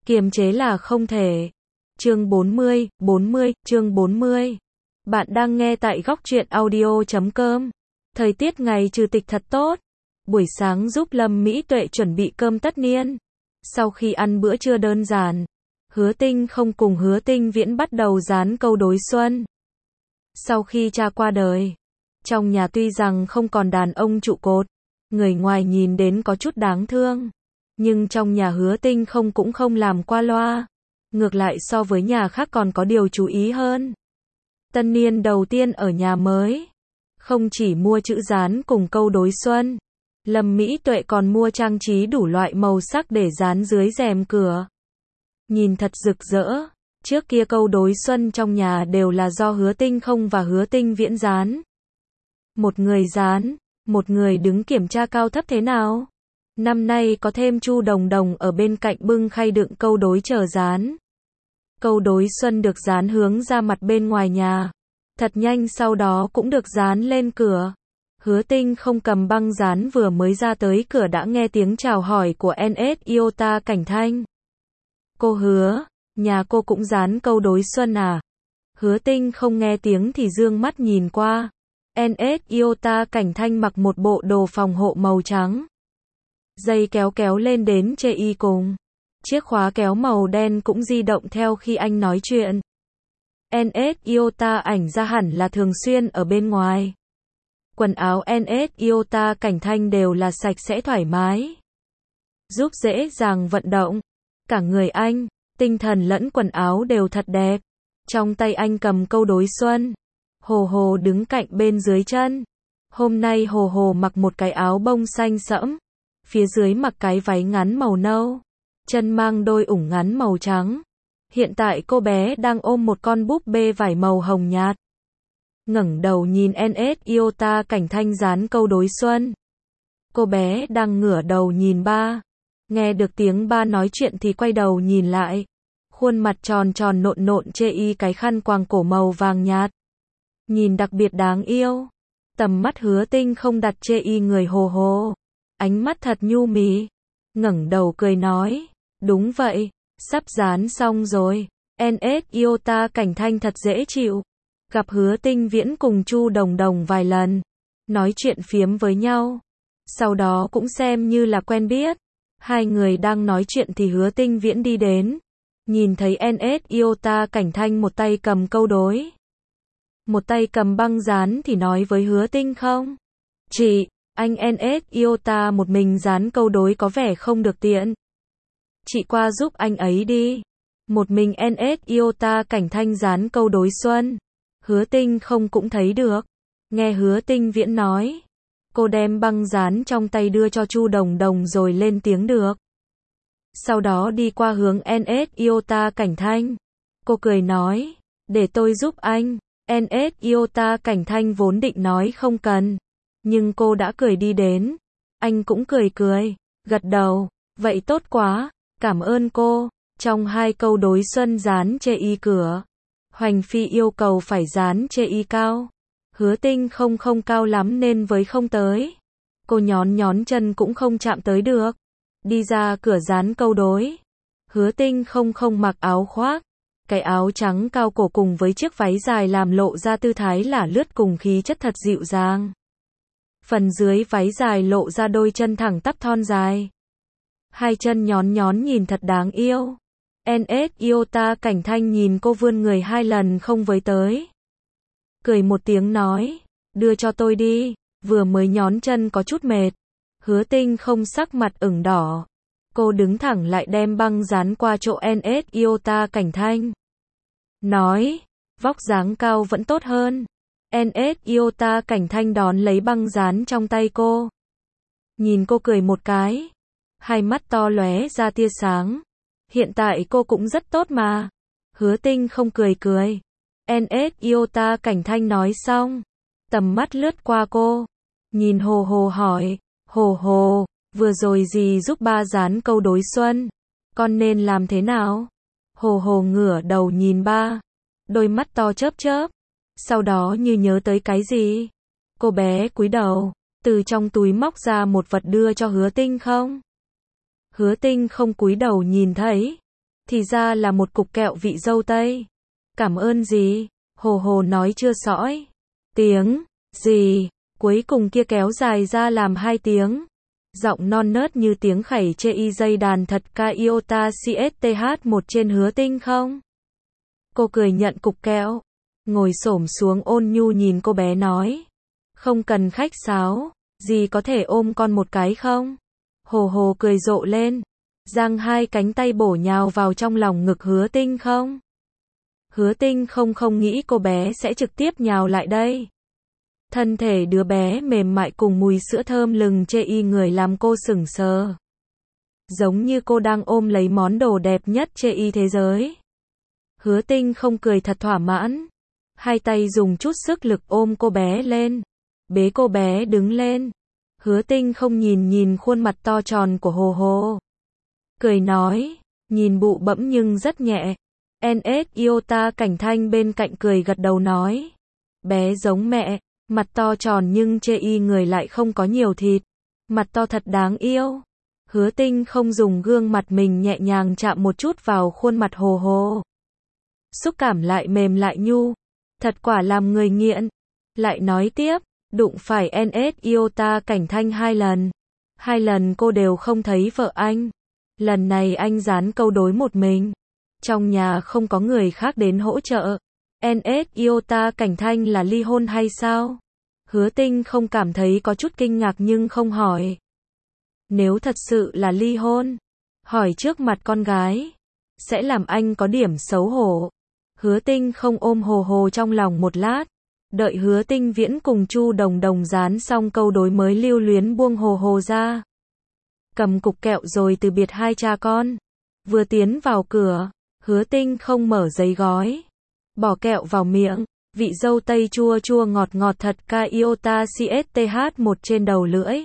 kiềm chế là không thể. Chương 40, chương 40. Bạn đang nghe tại góc truyện audio.com. Thời tiết ngày trừ tịch thật tốt. Buổi sáng giúp Lâm Mỹ Tuệ chuẩn bị cơm tất niên. Sau khi ăn bữa trưa đơn giản, Hứa Tinh không cùng Hứa Tinh Viễn bắt đầu dán câu đối xuân. Sau khi cha qua đời, trong nhà tuy rằng không còn đàn ông trụ cột, người ngoài nhìn đến có chút đáng thương, nhưng trong nhà Hứa Tinh không cũng không làm qua loa, ngược lại so với nhà khác còn có điều chú ý hơn. Tân niên đầu tiên ở nhà mới, không chỉ mua chữ dán cùng câu đối xuân, Lâm Mỹ Tuệ còn mua trang trí đủ loại màu sắc để dán dưới rèm cửa. Nhìn thật rực rỡ. Trước kia câu đối xuân trong nhà đều là do Hứa Tinh không và Hứa Tinh Viễn dán. Một người dán, một người đứng kiểm tra cao thấp thế nào. Năm nay có thêm Chu Đồng Đồng ở bên cạnh bưng khay đựng câu đối chờ dán. Câu đối xuân được dán hướng ra mặt bên ngoài nhà. Thật nhanh sau đó cũng được dán lên cửa. Hứa Tinh không cầm băng dán vừa mới ra tới cửa đã nghe tiếng chào hỏi của NS Iota Cảnh Thanh. Cô Hứa, nhà cô cũng dán câu đối xuân à? Hứa Tinh không nghe tiếng thì dương mắt nhìn qua. NS Iota Cảnh Thanh mặc một bộ đồ phòng hộ màu trắng. Dây kéo kéo lên đến chê y cùng. Chiếc khóa kéo màu đen cũng di động theo khi anh nói chuyện. NS Iota ảnh ra hẳn là thường xuyên ở bên ngoài. Quần áo NS Iota Cảnh Thanh đều là sạch sẽ thoải mái, giúp dễ dàng vận động. Cả người anh, tinh thần lẫn quần áo đều thật đẹp. Trong tay anh cầm câu đối xuân. Hồ Hồ đứng cạnh bên dưới chân. Hôm nay Hồ Hồ mặc một cái áo bông xanh sẫm, phía dưới mặc cái váy ngắn màu nâu, chân mang đôi ủng ngắn màu trắng. Hiện tại cô bé đang ôm một con búp bê vải màu hồng nhạt. Ngẩng đầu nhìn NS Iota Cảnh Thanh dán câu đối xuân. Cô bé đang ngửa đầu nhìn ba. Nghe được tiếng ba nói chuyện thì quay đầu nhìn lại. Khuôn mặt tròn tròn nộn nộn chê y cái khăn quàng cổ màu vàng nhạt. Nhìn đặc biệt đáng yêu. Tầm mắt Hứa Tinh không đặt chê y người Hồ Hồ. Ánh mắt thật nhu mì. Ngẩng đầu cười nói. Đúng vậy, sắp dán xong rồi. NS Iota Cảnh Thanh thật dễ chịu. Gặp Hứa Tinh Viễn cùng Chu Đồng Đồng vài lần. Nói chuyện phiếm với nhau. Sau đó cũng xem như là quen biết. Hai người đang nói chuyện thì Hứa Tinh Viễn đi đến. Nhìn thấy NS Iota Cảnh Thanh một tay cầm câu đối, một tay cầm băng dán thì nói với Hứa Tinh không. Chị, anh NS Iota một mình dán câu đối có vẻ không được tiện. Chị qua giúp anh ấy đi. Một mình NS Iota Cảnh Thanh dán câu đối xuân. Hứa Tinh không cũng thấy được. Nghe Hứa Tinh Viễn nói. Cô đem băng dán trong tay đưa cho Chu Đồng Đồng rồi lên tiếng được. Sau đó đi qua hướng NS Iota Cảnh Thanh. Cô cười nói. Để tôi giúp anh. NS Iota Cảnh Thanh vốn định nói không cần. Nhưng cô đã cười đi đến. Anh cũng cười cười. Gật đầu. Vậy tốt quá. Cảm ơn cô. Trong hai câu đối xuân dán chê y cửa. Hoành Phi yêu cầu phải dán chê y cao. Hứa Tinh không cao lắm nên với không tới. Cô nhón chân cũng không chạm tới được. Đi ra cửa dán câu đối. Hứa Tinh không mặc áo khoác. Cái áo trắng cao cổ cùng với chiếc váy dài làm lộ ra tư thái lả lướt cùng khí chất thật dịu dàng. Phần dưới váy dài lộ ra đôi chân thẳng tắp thon dài. Hai chân nhón nhìn thật đáng yêu. NS Iota Cảnh Thanh nhìn cô vươn người hai lần không với tới. Cười một tiếng nói. Đưa cho tôi đi. Vừa mới nhón chân có chút mệt. Hứa Tinh không sắc mặt ửng đỏ. Cô đứng thẳng lại đem băng dán qua chỗ NS Iota Cảnh Thanh. Nói. Vóc dáng cao vẫn tốt hơn. NS Iota Cảnh Thanh đón lấy băng dán trong tay cô. Nhìn cô cười một cái. Hai mắt to lóe ra tia sáng. Hiện tại cô cũng rất tốt mà. Hứa Tinh không cười. NS Iota Cảnh Thanh nói xong. Tầm mắt lướt qua cô. Nhìn Hồ Hồ hỏi. Hồ Hồ, vừa rồi dì giúp ba dán câu đối xuân. Con nên làm thế nào? Hồ Hồ ngửa đầu nhìn ba. Đôi mắt to chớp. Sau đó như nhớ tới cái gì. Cô bé cúi đầu. Từ trong túi móc ra một vật đưa cho Hứa Tinh không. Hứa Tinh không cúi đầu nhìn thấy. Thì ra là một cục kẹo vị dâu tây. Cảm ơn gì? Hồ Hồ nói chưa sõi. Tiếng, gì? Cuối cùng kia kéo dài ra làm 2 tiếng. Giọng non nớt như tiếng khẩy chê y dây đàn thật ca iota CSTH1 trên Hứa Tinh không? Cô cười nhận cục kẹo. Ngồi xổm xuống ôn nhu nhìn cô bé nói. Không cần khách sáo, dì có thể ôm con một cái không? Hồ Hồ cười rộ lên. Giang 2 cánh tay bổ nhào vào trong lòng ngực Hứa Tinh không? Hứa Tinh không nghĩ cô bé sẽ trực tiếp nhào lại đây. Thân thể đứa bé mềm mại cùng mùi sữa thơm lừng chê y người làm cô sững sờ. Giống như cô đang ôm lấy món đồ đẹp nhất chê y thế giới. Hứa Tinh không cười thật thỏa mãn. 2 tay dùng chút sức lực ôm cô bé lên. Bế cô bé đứng lên. Hứa Tinh không nhìn khuôn mặt to tròn của Hồ Hồ. Cười nói, nhìn bụ bẫm nhưng rất nhẹ. NS Iota Cảnh Thanh bên cạnh cười gật đầu nói. Bé giống mẹ, mặt to tròn nhưng chê y người lại không có nhiều thịt. Mặt to thật đáng yêu. Hứa Tinh không dùng gương mặt mình nhẹ nhàng chạm một chút vào khuôn mặt Hồ Hồ. Xúc cảm lại mềm lại nhu. Thật quả làm người nghiện. Lại nói tiếp, đụng phải NS Iota Cảnh Thanh 2 lần. 2 lần cô đều không thấy vợ anh. Lần này anh dán câu đối một mình. Trong nhà không có người khác đến hỗ trợ. NS Iota Cảnh Thanh là ly hôn hay sao? Hứa Tinh không cảm thấy có chút kinh ngạc nhưng không hỏi. Nếu thật sự là ly hôn, hỏi trước mặt con gái, sẽ làm anh có điểm xấu hổ. Hứa Tinh không ôm Hồ Hồ trong lòng một lát. Đợi Hứa Tinh Viễn cùng Chu Đồng Đồng dán xong câu đối mới lưu luyến buông Hồ Hồ ra. Cầm cục kẹo rồi từ biệt 2 cha con. Vừa tiến vào cửa, Hứa Tinh không mở giấy gói. Bỏ kẹo vào miệng, vị dâu tây chua chua ngọt ngọt thật ca iota CSTH1 trên đầu lưỡi.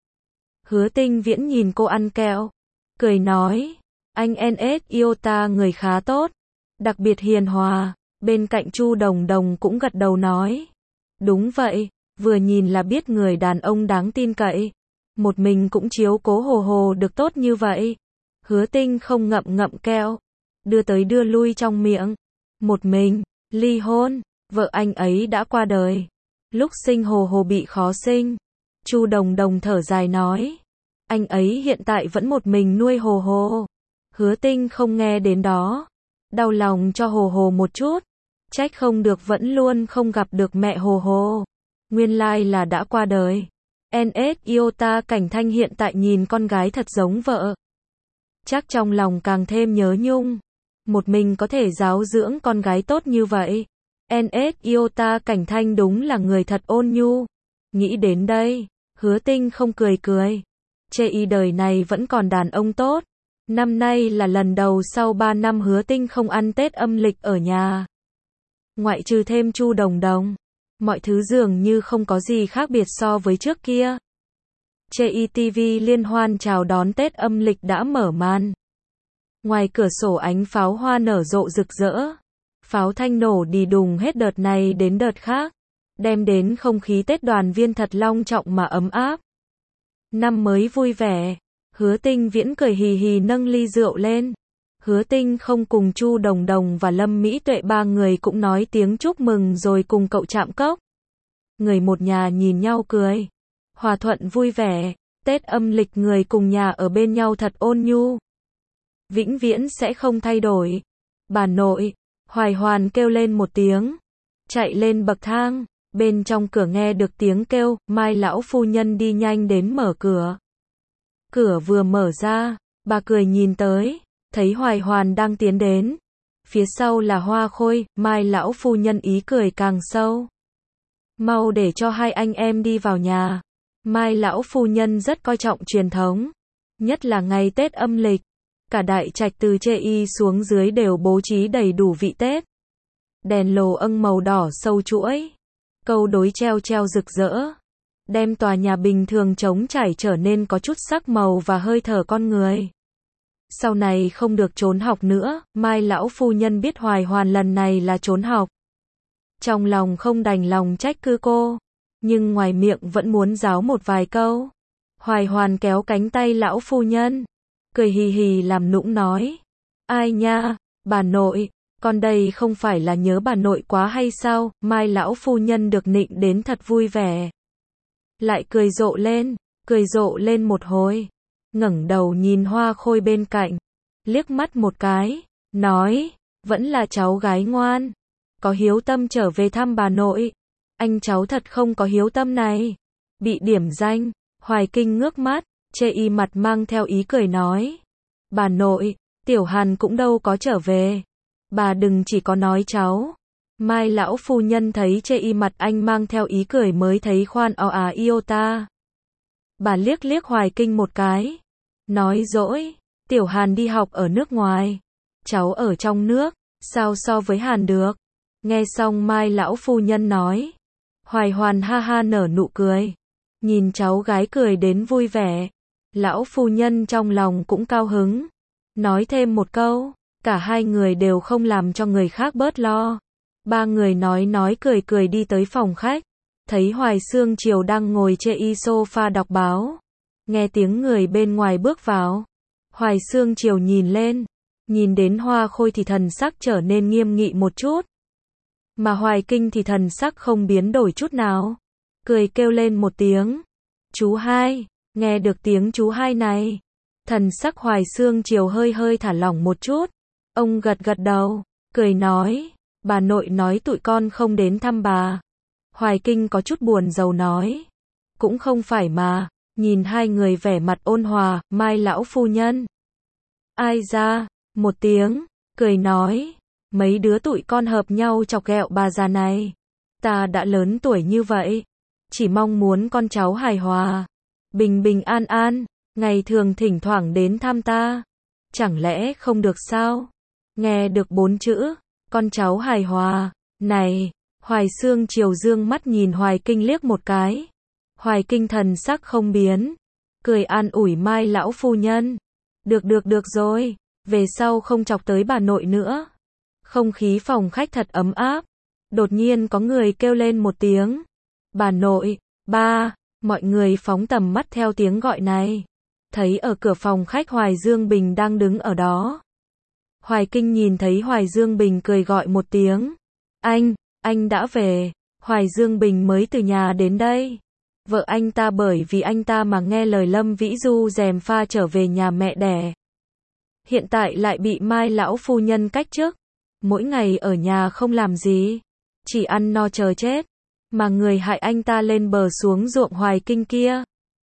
Hứa Tinh Viễn nhìn cô ăn kẹo. Cười nói, anh NS Iota người khá tốt. Đặc biệt hiền hòa. Bên cạnh Chu Đồng Đồng cũng gật đầu nói. Đúng vậy, vừa nhìn là biết người đàn ông đáng tin cậy. Một mình cũng chiếu cố Hồ Hồ được tốt như vậy. Hứa Tinh không ngậm kẹo. Đưa tới đưa lui trong miệng. Một mình, ly hôn, vợ anh ấy đã qua đời. Lúc sinh Hồ Hồ bị khó sinh. Chu Đồng Đồng thở dài nói. Anh ấy hiện tại vẫn một mình nuôi Hồ Hồ. Hứa Tinh không nghe đến đó. Đau lòng cho Hồ Hồ một chút. Trách không được vẫn luôn không gặp được mẹ Hồ Hồ. Nguyên lai là đã qua đời. NS Iota Cảnh Thanh hiện tại nhìn con gái thật giống vợ. Chắc trong lòng càng thêm nhớ nhung. Một mình có thể giáo dưỡng con gái tốt như vậy. NS Iota Cảnh Thanh đúng là người thật ôn nhu. Nghĩ đến đây, Hứa Tinh không cười. Chê y đời này vẫn còn đàn ông tốt. Năm nay là lần đầu sau 3 năm Hứa Tinh không ăn Tết âm lịch ở nhà. Ngoại trừ thêm Chu Đồng Đồng, mọi thứ dường như không có gì khác biệt so với trước kia. Chê y TV liên hoan chào đón Tết âm lịch đã mở màn. Ngoài cửa sổ ánh pháo hoa nở rộ rực rỡ. Pháo thanh nổ đì đùng hết đợt này đến đợt khác. Đem đến không khí Tết đoàn viên thật long trọng mà ấm áp. Năm mới vui vẻ. Hứa Tinh Viễn cười hì hì nâng ly rượu lên. Hứa Tinh không cùng Chu Đồng Đồng và Lâm Mỹ Tuệ 3 người cũng nói tiếng chúc mừng rồi cùng cậu chạm cốc. Người một nhà nhìn nhau cười. Hòa thuận vui vẻ. Tết âm lịch người cùng nhà ở bên nhau thật ôn nhu. Vĩnh viễn sẽ không thay đổi. Bà nội, Hoài Hoàn kêu lên một tiếng. Chạy lên bậc thang. Bên trong cửa nghe được tiếng kêu, Mai lão phu nhân đi nhanh đến mở cửa. Cửa vừa mở ra, bà cười nhìn tới, thấy Hoài Hoàn đang tiến đến. Phía sau là Hoa Khôi, Mai lão phu nhân ý cười càng sâu. Mau để cho 2 anh em đi vào nhà. Mai lão phu nhân rất coi trọng truyền thống, nhất là ngày Tết âm lịch. Cả đại trạch từ chê y xuống dưới đều bố trí đầy đủ vị Tết. Đèn lồ âng màu đỏ sâu chuỗi. Câu đối treo rực rỡ. Đem tòa nhà bình thường trống trải trở nên có chút sắc màu và hơi thở con người. Sau này không được trốn học nữa, Mai lão phu nhân biết Hoài Hoàn lần này là trốn học. Trong lòng không đành lòng trách cứ cô, nhưng ngoài miệng vẫn muốn giáo một vài câu. Hoài Hoàn kéo cánh tay lão phu nhân, cười hì hì làm nũng nói. Ai nha, bà nội, con đây không phải là nhớ bà nội quá hay sao? Mai lão phu nhân được nịnh đến thật vui vẻ. Lại cười rộ lên một hồi. Ngẩng đầu nhìn Hoa Khôi bên cạnh, liếc mắt một cái, nói, vẫn là cháu gái ngoan, có hiếu tâm trở về thăm bà nội. Anh cháu thật không có hiếu tâm này. Bị điểm danh, Hoài Kinh ngước mắt, chê y mặt mang theo ý cười nói, bà nội, Tiểu Hàn cũng đâu có trở về. Bà đừng chỉ có nói cháu. Mai lão phu nhân thấy chê y mặt anh mang theo ý cười mới thấy khoan iota. Bà liếc liếc Hoài Kinh một cái, nói dỗi, Tiểu Hàn đi học ở nước ngoài, cháu ở trong nước, sao so với Hàn được. Nghe xong Mai lão phu nhân nói, Hoài Hoàn ha ha nở nụ cười, nhìn cháu gái cười đến vui vẻ, lão phu nhân trong lòng cũng cao hứng, nói thêm một câu, cả hai người đều không làm cho người khác bớt lo. Ba người nói cười đi tới phòng khách, thấy Hoài Xương Triều đang ngồi trên sofa đọc báo, nghe tiếng người bên ngoài bước vào. Hoài Xương Triều nhìn lên, nhìn đến Hoa Khôi thì thần sắc trở nên nghiêm nghị một chút, mà Hoài Kinh thì thần sắc không biến đổi chút nào, cười kêu lên một tiếng, chú hai. Nghe được tiếng chú hai này, thần sắc Hoài Xương Triều hơi thả lỏng một chút, ông gật đầu, cười nói, bà nội nói tụi con không đến thăm bà. Hoài Kinh có chút buồn rầu nói, cũng không phải mà. Nhìn hai người vẻ mặt ôn hòa, Mai lão phu nhân ai ra một tiếng, cười nói, mấy đứa tụi con hợp nhau chọc ghẹo bà già này. Ta đã lớn tuổi như vậy, chỉ mong muốn con cháu hài hòa, bình bình an, ngày thường thỉnh thoảng đến thăm ta, chẳng lẽ không được sao? Nghe được 4 chữ, con cháu hài hòa, này, Hoài Xương Triều dương mắt nhìn Hoài Kinh liếc một cái. Hoài Kinh thần sắc không biến, cười an ủi Mai lão phu nhân, được rồi, về sau không chọc tới bà nội nữa. Không khí phòng khách thật ấm áp, đột nhiên có người kêu lên một tiếng, bà nội, ba. Mọi người phóng tầm mắt theo tiếng gọi này, thấy ở cửa phòng khách Hoài Dương Bình đang đứng ở đó. Hoài Kinh nhìn thấy Hoài Dương Bình cười gọi một tiếng, anh đã về. Hoài Dương Bình mới từ nhà đến đây. Vợ anh ta bởi vì anh ta mà nghe lời Lâm Vĩ Du gièm pha trở về nhà mẹ đẻ. Hiện tại lại bị Mai lão phu nhân cách chức, mỗi ngày ở nhà không làm gì, chỉ ăn no chờ chết. Mà người hại anh ta lên bờ xuống ruộng Hoài Kinh kia,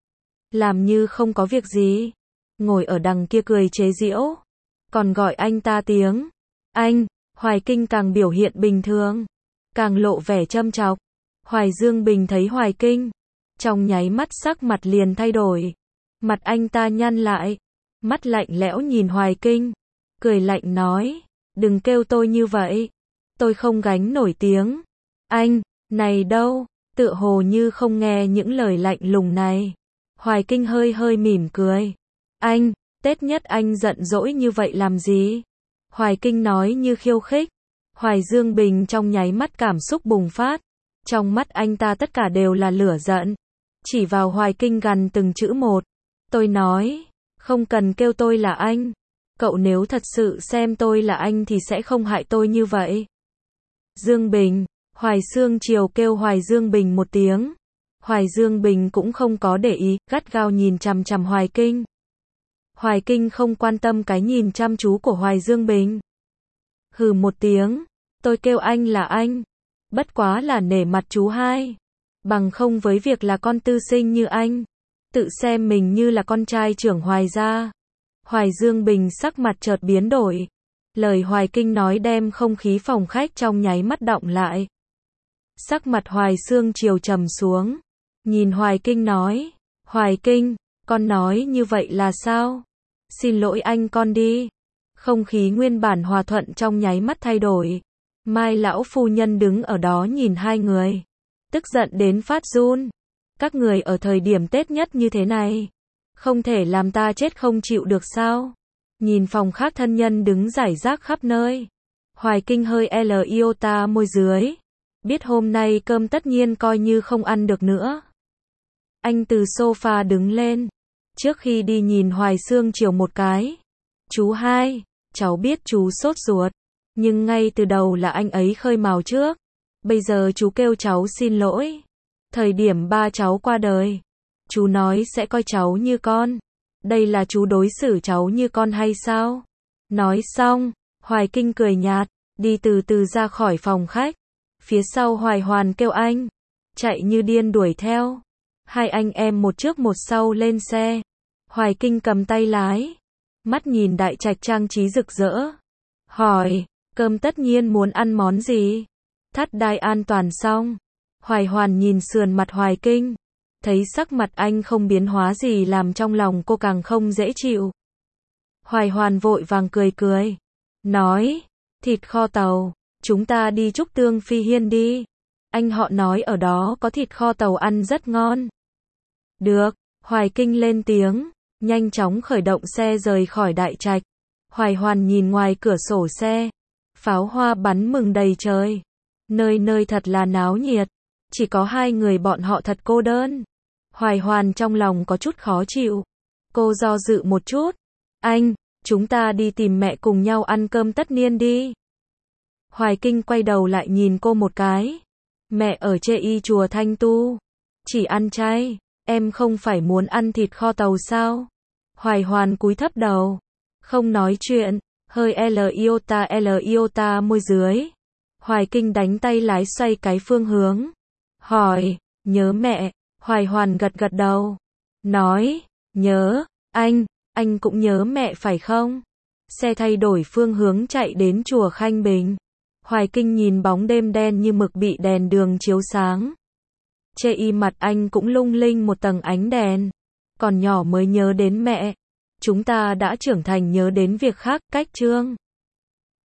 làm như không có việc gì, ngồi ở đằng kia cười chế giễu, còn gọi anh ta tiếng anh. Hoài Kinh càng biểu hiện bình thường, càng lộ vẻ châm chọc. Hoài Dương Bình thấy Hoài Kinh, trong nháy mắt sắc mặt liền thay đổi, mặt anh ta nhăn lại, mắt lạnh lẽo nhìn Hoài Kinh, cười lạnh nói, đừng kêu tôi như vậy, tôi không gánh nổi tiếng anh này đâu. Tựa hồ như không nghe những lời lạnh lùng này, Hoài Kinh hơi mỉm cười, anh, Tết nhất anh giận dỗi như vậy làm gì? Hoài Kinh nói như khiêu khích. Hoài Dương Bình trong nháy mắt cảm xúc bùng phát, trong mắt anh ta tất cả đều là lửa giận, chỉ vào Hoài Kinh gằn từng chữ một, tôi nói, không cần kêu tôi là anh, cậu nếu thật sự xem tôi là anh thì sẽ không hại tôi như vậy. Dương Bình. Hoài Xương Triều kêu Hoài Dương Bình một tiếng. Hoài Dương Bình cũng không có để ý, gắt gao nhìn chằm chằm Hoài Kinh. Hoài Kinh không quan tâm cái nhìn chăm chú của Hoài Dương Bình. Hừ một tiếng, tôi kêu anh là anh, bất quá là nể mặt chú hai, bằng không với việc là con tư sinh như anh, tự xem mình như là con trai trưởng Hoài gia. Hoài Dương Bình sắc mặt chợt biến đổi. Lời Hoài Kinh nói đem không khí phòng khách trong nháy mắt đọng lại. Sắc mặt Hoài Xương Triều trầm xuống, nhìn Hoài Kinh nói, Hoài Kinh, con nói như vậy là sao? Xin lỗi anh con đi. Không khí nguyên bản hòa thuận trong nháy mắt thay đổi. Mai lão phu nhân đứng ở đó nhìn hai người, tức giận đến phát run. Các người ở thời điểm Tết nhất như thế này, không thể làm ta chết không chịu được sao? Nhìn phòng khác thân nhân đứng rải rác khắp nơi, Hoài Kinh hơi iota môi dưới, biết hôm nay cơm tất nhiên coi như không ăn được nữa. Anh từ sofa đứng lên, trước khi đi nhìn Hoài Xương Triều một cái, chú hai, cháu biết chú sốt ruột, nhưng ngay từ đầu là anh ấy khơi mào trước. Bây giờ chú kêu cháu xin lỗi. Thời điểm ba cháu qua đời, chú nói sẽ coi cháu như con. Đây là chú đối xử cháu như con hay sao? Nói xong, Hoài Kinh cười nhạt, đi từ từ ra khỏi phòng khách. Phía sau Hoài Hoàn kêu anh, chạy như điên đuổi theo. Hai anh em một trước một sau lên xe. Hoài Kinh cầm tay lái, mắt nhìn đại trạch trang trí rực rỡ. Hỏi, cơm tất nhiên muốn ăn món gì? Thắt đai an toàn xong. Hoài Hoàn nhìn sườn mặt Hoài Kinh, thấy sắc mặt anh không biến hóa gì làm trong lòng cô càng không dễ chịu. Hoài Hoàn vội vàng cười cười, nói, thịt kho tàu, chúng ta đi Trúc Tương Phi Hiên đi. Anh họ nói ở đó có thịt kho tàu ăn rất ngon. Được, Hoài Kinh lên tiếng, nhanh chóng khởi động xe rời khỏi đại trạch. Hoài Hoàn nhìn ngoài cửa sổ xe, pháo hoa bắn mừng đầy trời. Nơi nơi thật là náo nhiệt, chỉ có hai người bọn họ thật cô đơn. Hoài Hoàn trong lòng có chút khó chịu. Cô do dự một chút. Anh, chúng ta đi tìm mẹ cùng nhau ăn cơm tất niên đi. Hoài Kinh quay đầu lại nhìn cô một cái. Mẹ ở Chê Y chùa Thanh Tu, chỉ ăn chay, em không phải muốn ăn thịt kho tàu sao? Hoài Hoàn cúi thấp đầu, không nói chuyện, hơi iota môi dưới. Hoài Kinh đánh tay lái xoay cái phương hướng. Hỏi, nhớ mẹ? Hoài Hoàn gật gật đầu. Nói, nhớ, anh cũng nhớ mẹ phải không? Xe thay đổi phương hướng chạy đến chùa Khanh Bình. Hoài Kinh nhìn bóng đêm đen như mực bị đèn đường chiếu sáng. Chê Y mặt anh cũng lung linh một tầng ánh đèn. Còn nhỏ mới nhớ đến mẹ. Chúng ta đã trưởng thành nhớ đến việc khác, cách chương.